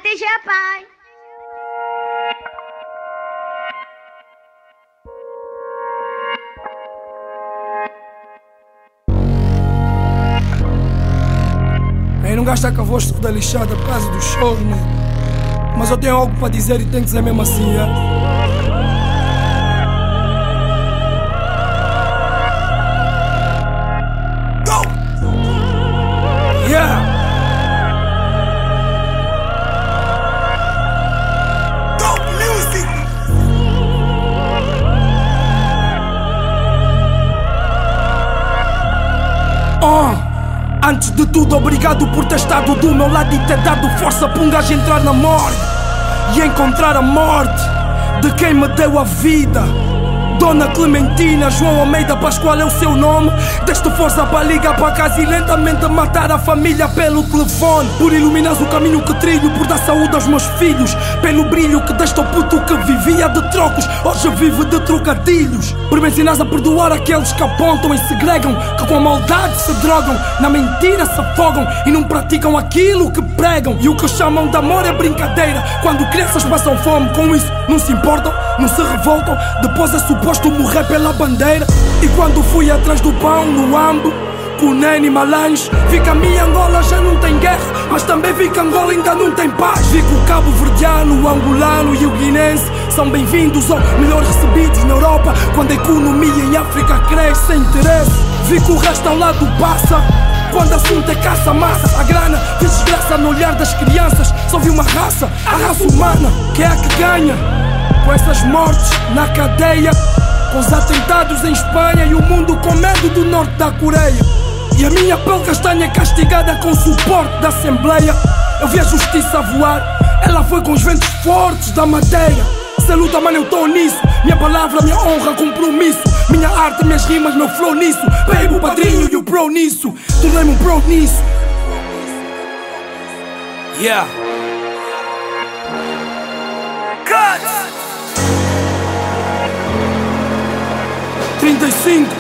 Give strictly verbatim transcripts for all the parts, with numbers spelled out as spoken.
T G, pai. Aí não gasta com a voz toda lixada por causa do show, né? Mas eu tenho algo para dizer e tenho que dizer mesmo assim, é? Go! Yeah! Go music! Oh! Antes de tudo, obrigado por ter estado do meu lado e ter dado força para um gajo entrar na morte e encontrar a morte de quem me deu a vida. Dona Clementina, João Almeida Pascoal é o seu nome. Deste força para ligar para casa e lentamente matar a família pelo telefone. Por iluminares o caminho que trilho, por dar saúde aos meus filhos, pelo brilho que deste ao puto que vivia de trocos, hoje vive de trocadilhos. Por me ensinares a perdoar aqueles que apontam e segregam, que com a maldade se drogam, na mentira se afogam e não praticam aquilo que pregam. E o que chamam de amor é brincadeira, quando crianças passam fome, com isso não se importam, não se revoltam. Depois é suposto morrer pela bandeira. E quando fui atrás do pão no Ambo, com o Nene Malange, vi que a minha Angola já não tem guerra, mas também vi que Angola ainda não tem paz. Vi que o cabo-verdiano, o angolano e o guinense são bem-vindos ou melhor recebidos na Europa, quando a economia em África cresce sem interesse. Vi que o resto ao lado passa, quando assunto é caça-massa. A grana fez desgraça no olhar das crianças, só vi uma raça, a raça humana, que é a que ganha. Com essas mortes na cadeia, com os atentados em Espanha e o mundo com medo do norte da Coreia. E a minha pele castanha castigada com suporte da Assembleia. Eu vi a justiça voar, ela foi com os ventos fortes da matéria. Se luta, mano, eu tô nisso. Minha palavra, minha honra, compromisso. Minha arte, minhas rimas, meu flow nisso. Baby, o padrinho e o pro nisso. Tornei-me um pro nisso. Yeah. Cut! trinta e cinco.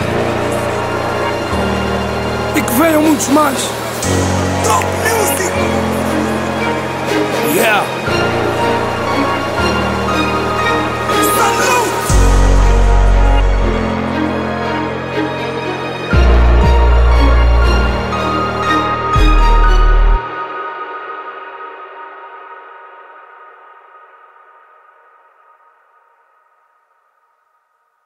E que venham muitos mais. Top music. Yeah.